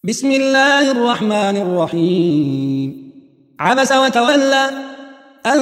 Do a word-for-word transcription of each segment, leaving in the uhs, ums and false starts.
بسم الله الرحمن الرحيم. عبس وتولى أن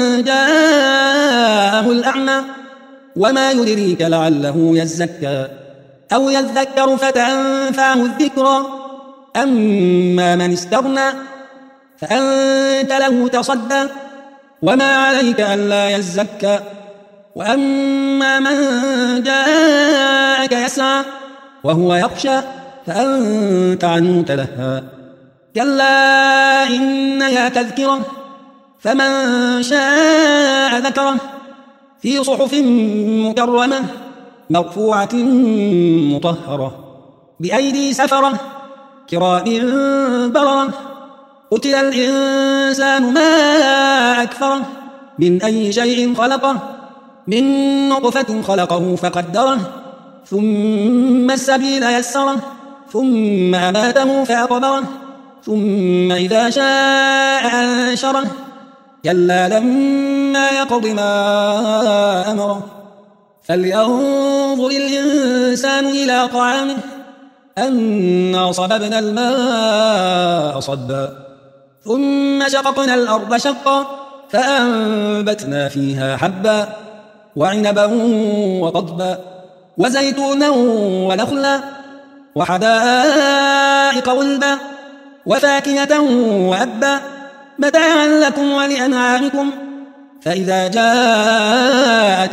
جاءه الأعمى وما يدريك لعله يزكى أو يذكر فتنفعه الذكرى أما من استغنى فأنت له تصدى وما عليك ألا يزكى وأما من جاءك يسعى وهو يخشى فأنت عنه تلهى كلا إنها تذكرة فمن شاء ذكره في صحف مكرمة مرفوعة مطهرة بأيدي سفرة كرام بررة قتل الإنسان ما أكفره من أي شيء خلقه من نطفة خلقه فقدره ثم السبيل يسره ثم أماته فأقبره ثم إذا شاء أنشره كلا لما يقض ما أمره فلينظر الإنسان إلى طعامه أنا صببنا الماء صبا ثم شققنا الأرض شقا فأنبتنا فيها حبا وعنبا وقضبا وزيتونا ونخلا وحدائق غلبا وفاكهة وأبا متاعا لكم ولأنعامكم فإذا جاءت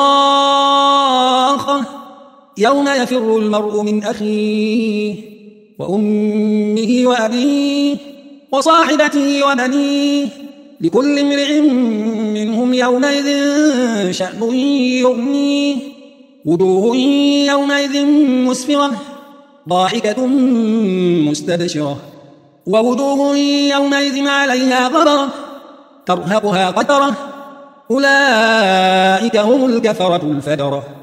الصاخة يوم يفر المرء من أخيه وأمه وأبيه وصاحبته وبنيه لكل امرئ منهم يومئذ شأن يغنيه وجوه يومئذ مسفرة ضاحكة مستبشرة ووجوه يومئذ عليها غبرة ترهقها قترة أولئك هم الكفرة الفجرة.